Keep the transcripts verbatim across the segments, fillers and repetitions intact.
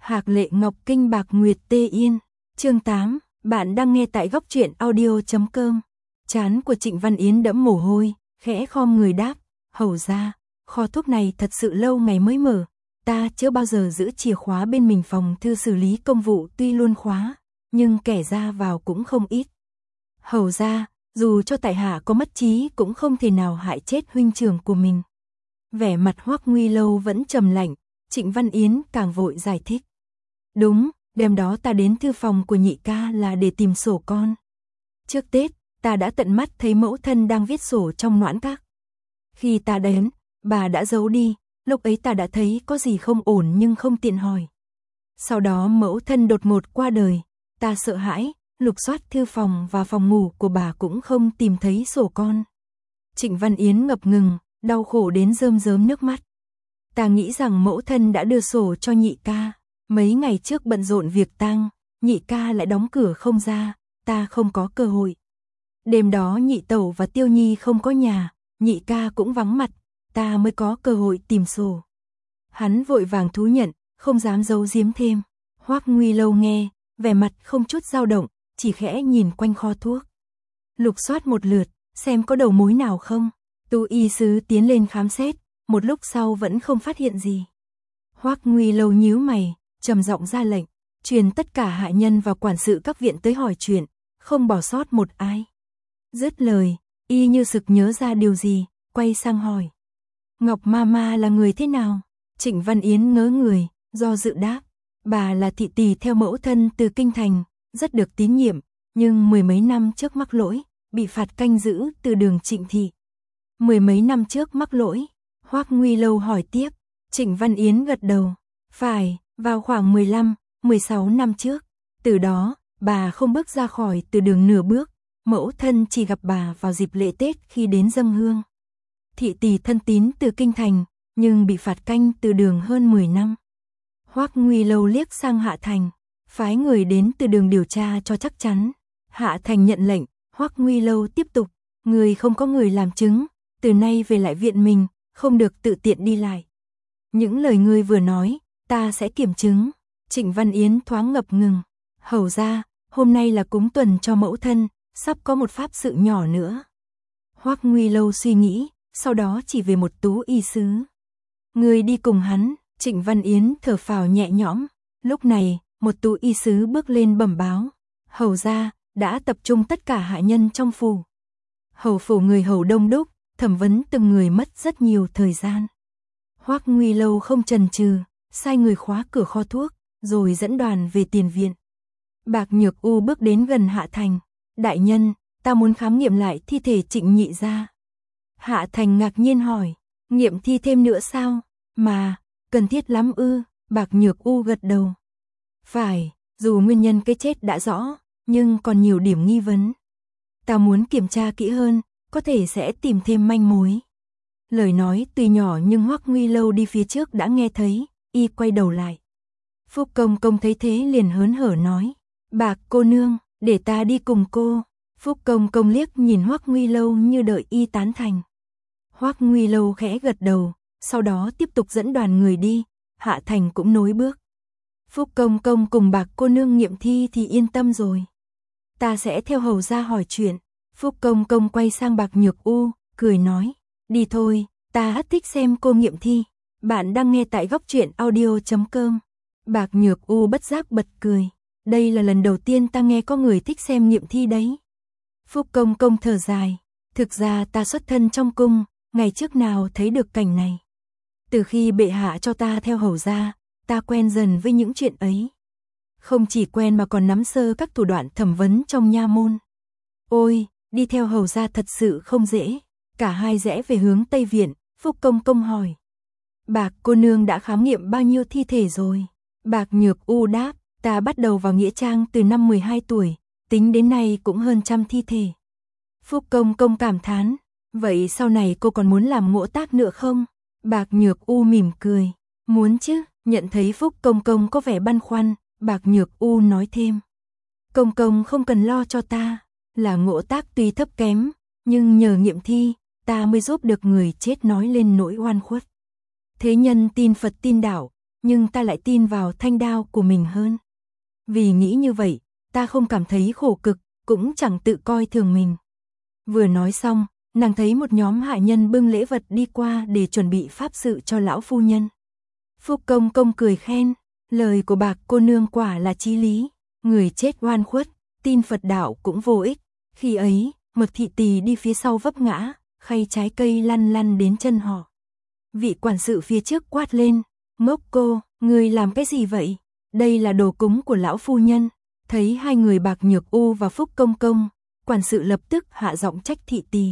Hạc Lệ Ngọc Kinh Bạc Nguyệt Tê Yên. Chương tám, bạn đang nghe tại góc truyện audio chấm com. Trán của Trịnh Văn Yến đẫm mồ hôi, khẽ khom người đáp, hầu ra, kho thuốc này thật sự lâu ngày mới mở, ta chưa bao giờ giữ chìa khóa bên mình. Phòng thư xử lý công vụ tuy luôn khóa, nhưng kẻ ra vào cũng không ít. Hầu ra, dù cho tại hạ có mất trí cũng không thể nào hại chết huynh trưởng của mình. Vẻ mặt Hoắc Nguy Lâu vẫn trầm lạnh, Trịnh Văn Yến càng vội giải thích. Đúng, đêm đó ta đến thư phòng của nhị ca là để tìm sổ con. Trước Tết, ta đã tận mắt thấy mẫu thân đang viết sổ trong noãn các. Khi ta đến, bà đã giấu đi, lúc ấy ta đã thấy có gì không ổn nhưng không tiện hỏi. Sau đó mẫu thân đột ngột qua đời, ta sợ hãi, lục soát thư phòng và phòng ngủ của bà cũng không tìm thấy sổ con. Trịnh Văn Yến ngập ngừng, đau khổ đến rơm rớm nước mắt. Ta nghĩ rằng mẫu thân đã đưa sổ cho nhị ca. Mấy ngày trước bận rộn việc tang, nhị ca lại đóng cửa không ra, ta không có cơ hội. Đêm đó nhị tẩu và Tiêu Nhi không có nhà, nhị ca cũng vắng mặt, ta mới có cơ hội tìm sổ. Hắn vội vàng thú nhận, không dám giấu giếm thêm. Hoắc Nguy Lâu nghe, vẻ mặt không chút dao động, chỉ khẽ nhìn quanh kho thuốc. Lục soát một lượt, xem có đầu mối nào không. Tu y sứ tiến lên khám xét, một lúc sau vẫn không phát hiện gì. Hoắc Nguy Lâu nhíu mày, trầm giọng ra lệnh, truyền tất cả hạ nhân và quản sự các viện tới hỏi chuyện, không bỏ sót một ai. Dứt lời, y như sực nhớ ra điều gì, quay sang hỏi. Ngọc Mama là người thế nào? Trịnh Văn Yến ngớ người, do dự đáp. Bà là thị tỳ theo mẫu thân từ kinh thành, rất được tín nhiệm, nhưng mười mấy năm trước mắc lỗi, bị phạt canh giữ từ đường Trịnh thị. Mười mấy năm trước mắc lỗi, Hoắc Nguy Lâu hỏi tiếp. Trịnh Văn Yến gật đầu. Phải, vào khoảng mười lăm, mười sáu năm trước. Từ đó, bà không bước ra khỏi từ đường nửa bước, mẫu thân chỉ gặp bà vào dịp lễ Tết khi đến dâng hương. Thị tỳ thân tín từ kinh thành, nhưng bị phạt canh từ đường hơn mười năm. Hoắc Nguy Lâu liếc sang Hạ Thành, phái người đến từ đường điều tra cho chắc chắn. Hạ Thành nhận lệnh, Hoắc Nguy Lâu tiếp tục, người không có người làm chứng, từ nay về lại viện mình, không được tự tiện đi lại. Những lời ngươi vừa nói, ta sẽ kiểm chứng. Trịnh Văn Yến thoáng ngập ngừng. Hầu ra, hôm nay là cúng tuần cho mẫu thân, sắp có một pháp sự nhỏ nữa. Hoắc Nguy Lâu suy nghĩ, sau đó chỉ về một tú y sứ. Người đi cùng hắn. Trịnh Văn Yến thở phào nhẹ nhõm. Lúc này, một tú y sứ bước lên bẩm báo. Hầu ra, đã tập trung tất cả hạ nhân trong phủ. Hầu phủ người hầu đông đúc, thẩm vấn từng người mất rất nhiều thời gian. Hoắc Nguy Lâu không chần chừ, sai người khóa cửa kho thuốc, rồi dẫn đoàn về tiền viện. Bạc Nhược U bước đến gần Hạ Thành. Đại nhân, ta muốn khám nghiệm lại thi thể Trịnh nhị gia. Hạ Thành ngạc nhiên hỏi, nghiệm thi thêm nữa sao? Mà, cần thiết lắm ư? Bạc Nhược U gật đầu. Phải, dù nguyên nhân cái chết đã rõ, nhưng còn nhiều điểm nghi vấn. Ta muốn kiểm tra kỹ hơn, có thể sẽ tìm thêm manh mối. Lời nói tuy nhỏ nhưng Hoắc Nguy Lâu đi phía trước đã nghe thấy, y quay đầu lại. Phúc Công Công thấy thế liền hớn hở nói, Bạc cô nương, để ta đi cùng cô. Phúc Công Công liếc nhìn Hoắc Nguy Lâu như đợi y tán thành. Hoắc Nguy Lâu khẽ gật đầu, sau đó tiếp tục dẫn đoàn người đi, Hạ Thành cũng nối bước. Phúc Công Công cùng Bạc cô nương nghiệm thi thì yên tâm rồi. Ta sẽ theo hầu ra hỏi chuyện. Phúc Công Công quay sang Bạc Nhược U, cười nói, đi thôi, ta rất thích xem cô nghiệm thi. Bạn đang nghe tại góc truyện audio chấm com. Bạc Nhược U bất giác bật cười. Đây là lần đầu tiên ta nghe có người thích xem nghiệm thi đấy. Phúc Công Công thở dài. Thực ra ta xuất thân trong cung, ngày trước nào thấy được cảnh này. Từ khi bệ hạ cho ta theo hầu ra, ta quen dần với những chuyện ấy. Không chỉ quen mà còn nắm sơ các thủ đoạn thẩm vấn trong nha môn. Ôi, đi theo hầu ra thật sự không dễ. Cả hai rẽ về hướng Tây Viện, Phúc Công Công hỏi. Bạc cô nương đã khám nghiệm bao nhiêu thi thể rồi? Bạc Nhược U đáp, ta bắt đầu vào nghĩa trang từ năm mười hai tuổi, tính đến nay cũng hơn trăm thi thể. Phúc Công Công cảm thán, vậy sau này cô còn muốn làm ngỗ tác nữa không? Bạc Nhược U mỉm cười, muốn chứ. Nhận thấy Phúc Công Công có vẻ băn khoăn, Bạc Nhược U nói thêm. Công Công không cần lo cho ta, là ngỗ tác tuy thấp kém, nhưng nhờ nghiệm thi, ta mới giúp được người chết nói lên nỗi oan khuất. Thế nhân tin Phật tin đạo, nhưng ta lại tin vào thanh đao của mình hơn. Vì nghĩ như vậy, ta không cảm thấy khổ cực, cũng chẳng tự coi thường mình. Vừa nói xong, nàng thấy một nhóm hạ nhân bưng lễ vật đi qua để chuẩn bị pháp sự cho lão phu nhân. Phúc Công Công cười khen, lời của bạc cô nương quả là chí lý, người chết oan khuất, tin Phật đạo cũng vô ích. Khi ấy, Mật thị tỳ đi phía sau vấp ngã, khay trái cây lăn lăn đến chân họ. Vị quản sự phía trước quát lên, ngốc cô, người làm cái gì vậy? Đây là đồ cúng của lão phu nhân. Thấy hai người Bạc Nhược U và Phúc Công Công, quản sự lập tức hạ giọng trách thị tỳ.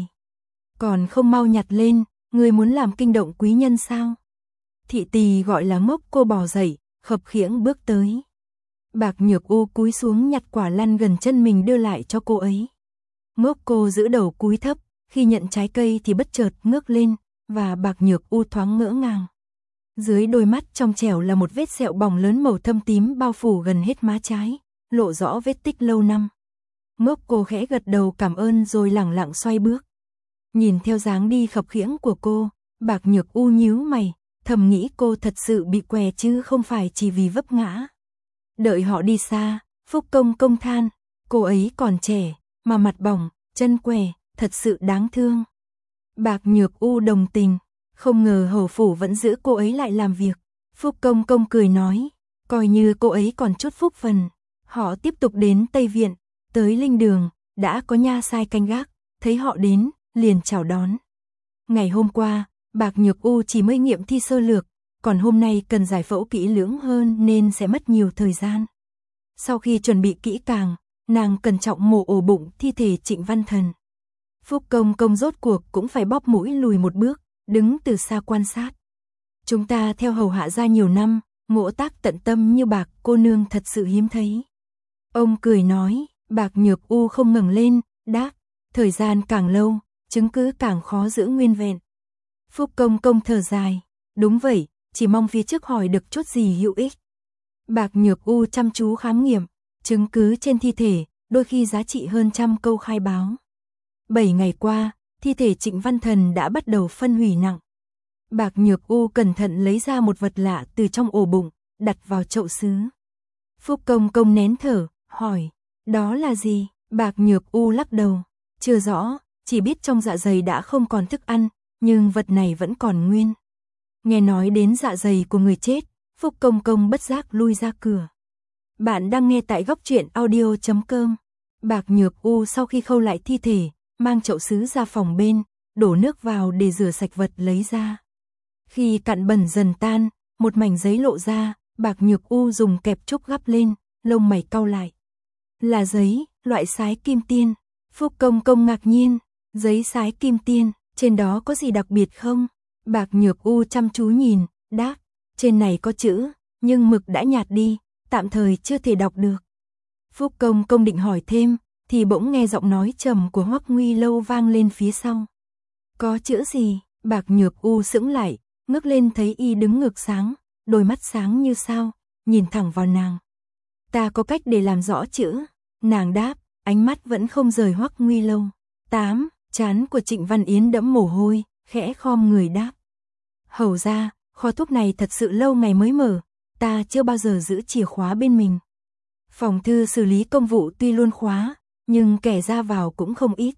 Còn không mau nhặt lên, người muốn làm kinh động quý nhân sao? Thị tỳ gọi là ngốc cô bò dậy, khập khiễng bước tới. Bạc Nhược U cúi xuống nhặt quả lăn gần chân mình đưa lại cho cô ấy. Ngốc cô giữ đầu cúi thấp, khi nhận trái cây thì bất chợt ngước lên, và Bạc Nhược U thoáng ngỡ ngàng. Dưới đôi mắt trong trẻo là một vết sẹo bỏng lớn màu thâm tím bao phủ gần hết má trái, lộ rõ vết tích lâu năm. Ngốc cô khẽ gật đầu cảm ơn rồi lẳng lặng xoay bước. Nhìn theo dáng đi khập khiễng của cô, Bạc Nhược U nhíu mày, thầm nghĩ cô thật sự bị què chứ không phải chỉ vì vấp ngã. Đợi họ đi xa, Phúc Công Công than, cô ấy còn trẻ, mà mặt bỏng, chân què, thật sự đáng thương. Bạc Nhược U đồng tình, không ngờ hầu phủ vẫn giữ cô ấy lại làm việc. Phúc Công Công cười nói, coi như cô ấy còn chút phúc phần. Họ tiếp tục đến Tây Viện, tới Linh Đường, đã có nha sai canh gác, thấy họ đến, liền chào đón. Ngày hôm qua, Bạc Nhược U chỉ mới nghiệm thi sơ lược, còn hôm nay cần giải phẫu kỹ lưỡng hơn nên sẽ mất nhiều thời gian. Sau khi chuẩn bị kỹ càng, nàng cẩn trọng mổ ổ bụng thi thể Trịnh Văn Thần. Phúc Công Công rốt cuộc cũng phải bóp mũi lùi một bước, đứng từ xa quan sát. Chúng ta theo hầu hạ gia nhiều năm, ngộ tác tận tâm như Bạc cô nương thật sự hiếm thấy. Ông cười nói, Bạc Nhược U không ngẩng lên, đáp, thời gian càng lâu, chứng cứ càng khó giữ nguyên vẹn. Phúc Công Công thở dài, đúng vậy, chỉ mong phía trước hỏi được chút gì hữu ích. Bạc Nhược U chăm chú khám nghiệm, chứng cứ trên thi thể, đôi khi giá trị hơn trăm câu khai báo. Bảy ngày qua, thi thể Trịnh Văn Thần đã bắt đầu phân hủy nặng. Bạc Nhược U cẩn thận lấy ra một vật lạ từ trong ổ bụng, đặt vào chậu sứ. Phúc Công Công nén thở, hỏi, đó là gì? Bạc Nhược U lắc đầu, chưa rõ, chỉ biết trong dạ dày đã không còn thức ăn, nhưng vật này vẫn còn nguyên. Nghe nói đến dạ dày của người chết, Phúc Công Công bất giác lui ra cửa. Bạn đang nghe tại góc truyện audio chấm com. Bạc Nhược U sau khi khâu lại thi thể, mang chậu sứ ra phòng bên, đổ nước vào để rửa sạch vật lấy ra. Khi cặn bẩn dần tan, một mảnh giấy lộ ra, Bạc Nhược U dùng kẹp trúc gắp lên, lông mày cau lại. Là giấy, loại sái kim tiên. Phúc Công Công ngạc nhiên, giấy sái kim tiên, trên đó có gì đặc biệt không? Bạc Nhược U chăm chú nhìn, đáp, trên này có chữ, nhưng mực đã nhạt đi, tạm thời chưa thể đọc được. Phúc Công Công định hỏi thêm, thì bỗng nghe giọng nói trầm của Hoắc Nguy Lâu vang lên phía sau. Có chữ gì? Bạc Nhược U sững lại, ngước lên thấy y đứng ngược sáng, đôi mắt sáng như sao, nhìn thẳng vào nàng. Ta có cách để làm rõ chữ. Nàng đáp, ánh mắt vẫn không rời Hoắc Nguy Lâu. Tám, trán của Trịnh Văn Yến đẫm mồ hôi, khẽ khom người đáp. Hầu ra, kho thuốc này thật sự lâu ngày mới mở, ta chưa bao giờ giữ chìa khóa bên mình. Phòng thư xử lý công vụ tuy luôn khóa, nhưng kẻ ra vào cũng không ít.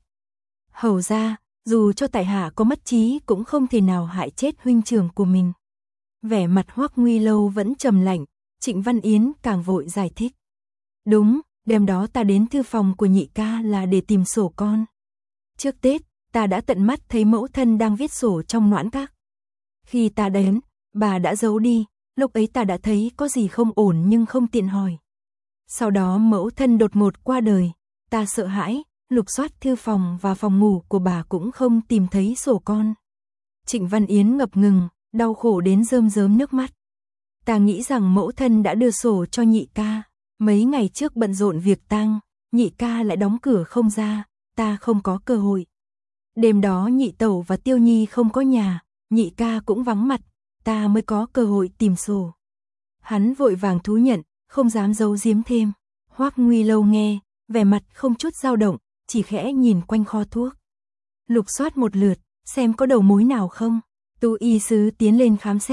Hầu ra, dù cho tại hạ có mất trí cũng không thể nào hại chết huynh trưởng của mình. Vẻ mặt Hoắc Nguy Lâu vẫn trầm lạnh, Trịnh Văn Yến càng vội giải thích. Đúng, đêm đó ta đến thư phòng của nhị ca là để tìm sổ con. Trước Tết, ta đã tận mắt thấy mẫu thân đang viết sổ trong noãn các. Khi ta đến, bà đã giấu đi, lúc ấy ta đã thấy có gì không ổn nhưng không tiện hỏi. Sau đó mẫu thân đột ngột qua đời, ta sợ hãi, lục soát thư phòng và phòng ngủ của bà cũng không tìm thấy sổ con. Trịnh Văn Yến ngập ngừng, đau khổ đến rơm rớm nước mắt. Ta nghĩ rằng mẫu thân đã đưa sổ cho nhị ca, mấy ngày trước bận rộn việc tang, nhị ca lại đóng cửa không ra, ta không có cơ hội. Đêm đó nhị tẩu và Tiêu Nhi không có nhà, nhị ca cũng vắng mặt, ta mới có cơ hội tìm sổ. Hắn vội vàng thú nhận, không dám giấu giếm thêm. Hoắc Nguy Lâu nghe, vẻ mặt không chút dao động, chỉ khẽ nhìn quanh kho thuốc. Lục soát một lượt, xem có đầu mối nào không. Tu y sứ tiến lên khám xét,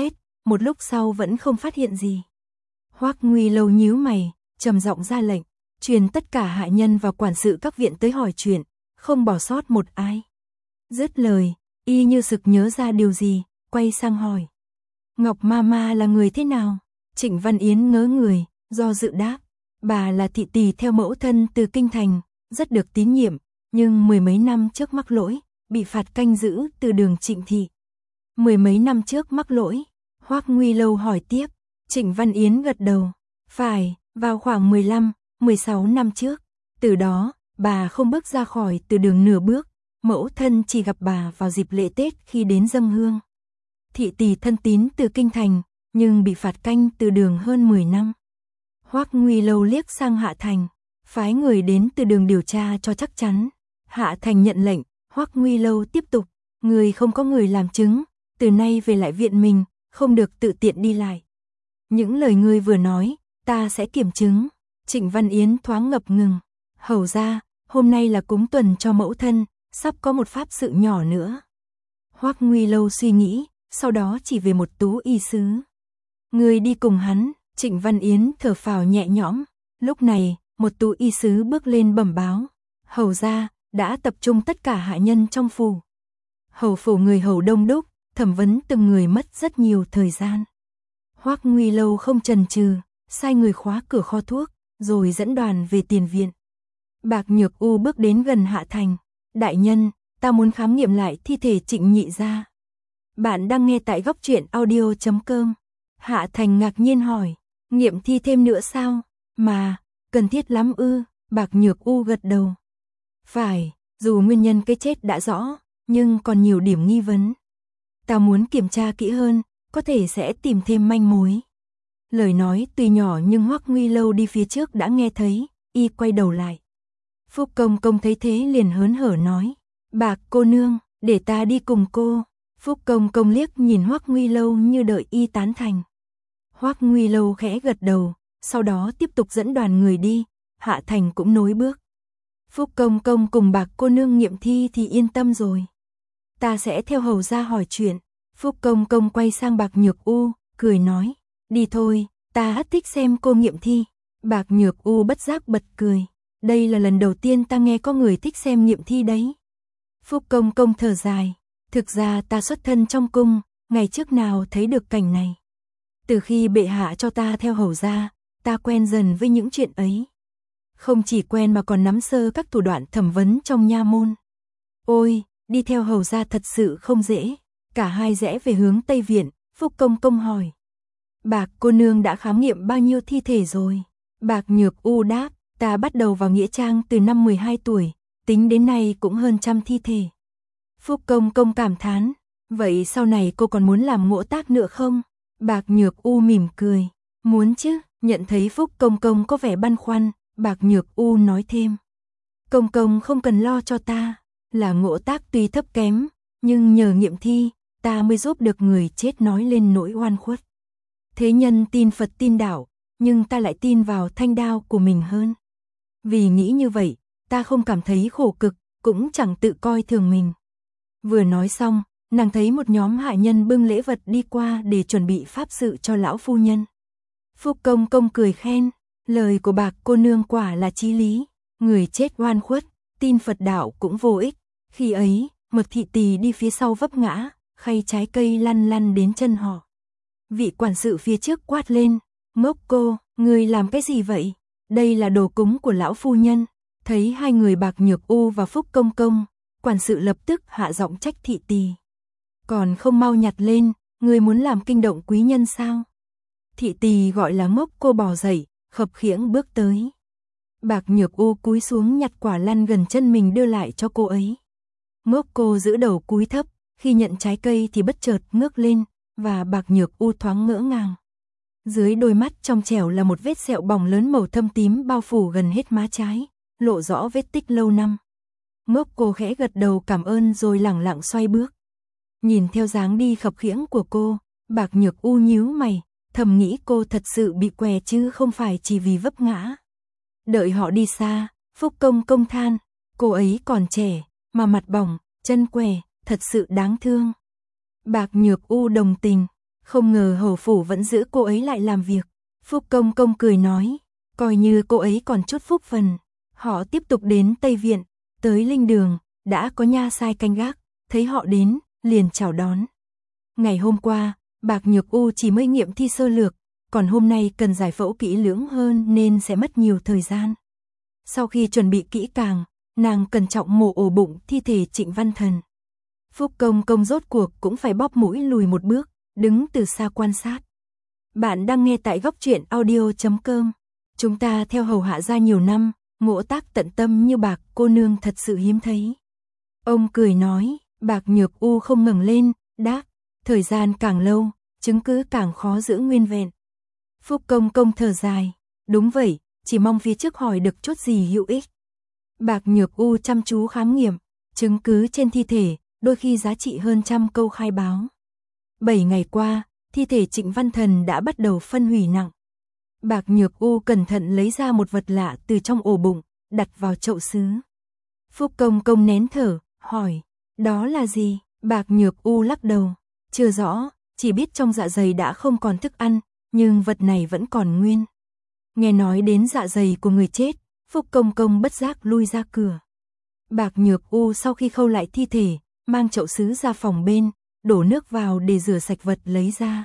một lúc sau vẫn không phát hiện gì. Hoắc Nguy Lâu nhíu mày, trầm giọng ra lệnh, truyền tất cả hạ nhân và quản sự các viện tới hỏi chuyện, không bỏ sót một ai. Dứt lời, y như sực nhớ ra điều gì, quay sang hỏi. Ngọc Mama là người thế nào? Trịnh Văn Yến ngớ người, do dự đáp. Bà là thị tỳ theo mẫu thân từ kinh thành, rất được tín nhiệm, nhưng mười mấy năm trước mắc lỗi, bị phạt canh giữ từ đường Trịnh thị. Mười mấy năm trước mắc lỗi, Hoắc Nguy Lâu hỏi tiếp. Trịnh Văn Yến gật đầu. Phải, vào khoảng mười lăm, mười sáu năm trước. Từ đó, bà không bước ra khỏi từ đường nửa bước, mẫu thân chỉ gặp bà vào dịp lễ Tết khi đến dâng hương. Thị tỳ thân tín từ kinh thành, nhưng bị phạt canh từ đường hơn mười năm. Hoắc Nguy Lâu liếc sang Hạ Thành, phái người đến từ đường điều tra cho chắc chắn. Hạ Thành nhận lệnh, Hoắc Nguy Lâu tiếp tục, người không có người làm chứng, từ nay về lại viện mình, không được tự tiện đi lại. Những lời ngươi vừa nói, ta sẽ kiểm chứng. Trịnh Văn Yến thoáng ngập ngừng. Hầu ra, hôm nay là cúng tuần cho mẫu thân, sắp có một pháp sự nhỏ nữa. Hoắc Nguy Lâu suy nghĩ, sau đó chỉ về một tú y sứ. Người đi cùng hắn. Trịnh Văn Yến thở phào nhẹ nhõm. Lúc này, một tú y sứ bước lên bẩm báo. Hầu ra, đã tập trung tất cả hạ nhân trong phủ. Hầu phủ người hầu đông đúc, thẩm vấn từng người mất rất nhiều thời gian. Hoắc Nguy Lâu không chần chừ, sai người khóa cửa kho thuốc, rồi dẫn đoàn về tiền viện. Bạc Nhược U bước đến gần Hạ Thành. Đại nhân, ta muốn khám nghiệm lại thi thể Trịnh nhị gia. Bạn đang nghe tại góc truyện audio chấm com. Hạ Thành ngạc nhiên hỏi, nghiệm thi thêm nữa sao? Mà, cần thiết lắm ư? Bạc Nhược U gật đầu. Phải, dù nguyên nhân cái chết đã rõ, nhưng còn nhiều điểm nghi vấn. Ta muốn kiểm tra kỹ hơn, có thể sẽ tìm thêm manh mối. Lời nói tuy nhỏ nhưng Hoắc Nguy Lâu đi phía trước đã nghe thấy, y quay đầu lại. Phúc Công Công thấy thế liền hớn hở nói, Bạc cô nương, để ta đi cùng cô. Phúc Công Công liếc nhìn Hoắc Nguy Lâu như đợi y tán thành. Hoắc Nguy Lâu khẽ gật đầu, sau đó tiếp tục dẫn đoàn người đi, Hạ Thành cũng nối bước. Phúc Công Công cùng Bạc cô nương nghiệm thi thì yên tâm rồi. Ta sẽ theo hầu ra hỏi chuyện. Phúc Công Công quay sang Bạc Nhược U, cười nói, đi thôi, ta rất thích xem cô nghiệm thi. Bạc Nhược U bất giác bật cười, đây là lần đầu tiên ta nghe có người thích xem nghiệm thi đấy. Phúc Công Công thở dài, thực ra ta xuất thân trong cung, ngày trước nào thấy được cảnh này. Từ khi bệ hạ cho ta theo hầu ra, ta quen dần với những chuyện ấy. Không chỉ quen mà còn nắm sơ các thủ đoạn thẩm vấn trong nha môn. Ôi, đi theo hầu ra thật sự không dễ. Cả hai rẽ về hướng Tây Viện, Phúc Công Công hỏi. Bạc cô nương đã khám nghiệm bao nhiêu thi thể rồi? Bạc Nhược U đáp, ta bắt đầu vào nghĩa trang từ năm mười hai tuổi, tính đến nay cũng hơn trăm thi thể. Phúc Công Công cảm thán, vậy sau này cô còn muốn làm ngỗ tác nữa không? Bạc Nhược U mỉm cười, muốn chứ. Nhận thấy Phúc Công Công có vẻ băn khoăn, Bạc Nhược U nói thêm. Công Công không cần lo cho ta, là ngỗ tác tuy thấp kém, nhưng nhờ nghiệm thi, ta mới giúp được người chết nói lên nỗi oan khuất. Thế nhân tin Phật tin đạo, nhưng ta lại tin vào thanh đao của mình hơn. Vì nghĩ như vậy, ta không cảm thấy khổ cực, cũng chẳng tự coi thường mình. Vừa nói xong, nàng thấy một nhóm hạ nhân bưng lễ vật đi qua để chuẩn bị pháp sự cho lão phu nhân. Phúc Công Công cười khen, lời của Bạc cô nương quả là chí lý, người chết oan khuất, tin Phật đạo cũng vô ích. Khi ấy, một thị tỳ đi phía sau vấp ngã, khay trái cây lăn lăn đến chân họ. Vị quản sự phía trước quát lên, ngốc cô, người làm cái gì vậy? Đây là đồ cúng của lão phu nhân. Thấy hai người Bạc Nhược U và Phúc Công Công, quản sự lập tức hạ giọng trách thị tỳ. Còn không mau nhặt lên, người muốn làm kinh động quý nhân sao? Thị tỳ gọi là ngốc cô bò dậy, khập khiễng bước tới. Bạc Nhược U cúi xuống nhặt quả lăn gần chân mình đưa lại cho cô ấy. Ngốc cô giữ đầu cúi thấp, khi nhận trái cây thì bất chợt ngước lên, và Bạc Nhược U thoáng ngỡ ngàng. Dưới đôi mắt trong trẻo là một vết sẹo bỏng lớn màu thâm tím bao phủ gần hết má trái, lộ rõ vết tích lâu năm. Ngốc cô khẽ gật đầu cảm ơn rồi lẳng lặng xoay bước. Nhìn theo dáng đi khập khiễng của cô, Bạc Nhược U nhíu mày, thầm nghĩ cô thật sự bị què chứ không phải chỉ vì vấp ngã. Đợi họ đi xa, Phúc Công Công than, cô ấy còn trẻ, mà mặt bỏng, chân què, thật sự đáng thương. Bạc Nhược U đồng tình, Không ngờ hầu phủ vẫn giữ cô ấy lại làm việc. Phúc Công Công cười nói, coi như cô ấy còn chút phúc phần. Họ tiếp tục đến Tây Viện, tới Linh Đường, đã có nha sai canh gác, thấy họ đến, liền chào đón. Ngày hôm qua, Bạc Nhược U chỉ mới nghiệm thi sơ lược, còn hôm nay cần giải phẫu kỹ lưỡng hơn nên sẽ mất nhiều thời gian. Sau khi chuẩn bị kỹ càng, nàng cẩn trọng mổ ổ bụng thi thể Trịnh Văn Thần. Phúc Công Công rốt cuộc cũng phải bóp mũi lùi một bước, đứng từ xa quan sát. Bạn đang nghe tại góc truyện audio chấm com. Chúng ta theo hầu hạ gia nhiều năm, ngộ tác tận tâm như Bạc cô nương thật sự hiếm thấy. Ông cười nói, Bạc Nhược U không ngẩng lên, đáp, thời gian càng lâu, chứng cứ càng khó giữ nguyên vẹn. Phúc Công Công thở dài, đúng vậy, chỉ mong phía trước hỏi được chút gì hữu ích. Bạc Nhược U chăm chú khám nghiệm, chứng cứ trên thi thể, đôi khi giá trị hơn trăm câu khai báo. Bảy ngày qua, thi thể Trịnh Văn Thần đã bắt đầu phân hủy nặng. Bạc Nhược U cẩn thận lấy ra một vật lạ từ trong ổ bụng, đặt vào chậu sứ. Phúc Công Công nén thở, hỏi, đó là gì? Bạc Nhược U lắc đầu, chưa rõ, chỉ biết trong dạ dày đã không còn thức ăn, nhưng vật này vẫn còn nguyên. Nghe nói đến dạ dày của người chết, Phúc Công Công bất giác lui ra cửa. Bạc Nhược U sau khi khâu lại thi thể, mang chậu sứ ra phòng bên, đổ nước vào để rửa sạch vật lấy ra.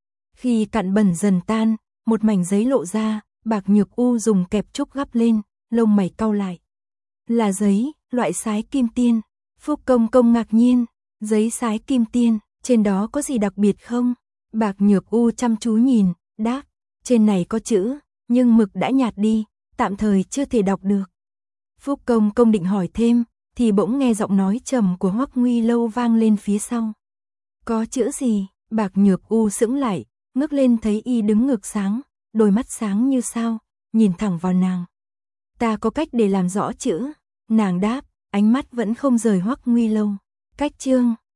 Khi cặn bẩn dần tan, một mảnh giấy lộ ra, Bạc Nhược U dùng kẹp trúc gắp lên, lông mày cau lại. Là giấy, loại sái kim tiên. Phúc Công Công ngạc nhiên, giấy sái kim tiên, trên đó có gì đặc biệt không? Bạc Nhược U chăm chú nhìn, đáp, trên này có chữ, nhưng mực đã nhạt đi, tạm thời chưa thể đọc được. Phúc Công Công định hỏi thêm, thì bỗng nghe giọng nói trầm của Hoắc Nguy Lâu vang lên phía sau. Có chữ gì? Bạc Nhược U sững lại, ngước lên thấy y đứng ngược sáng, đôi mắt sáng như sao, nhìn thẳng vào nàng. Ta có cách để làm rõ chữ. Nàng đáp, ánh mắt vẫn không rời Hoắc Nguy Lâu. Cách chương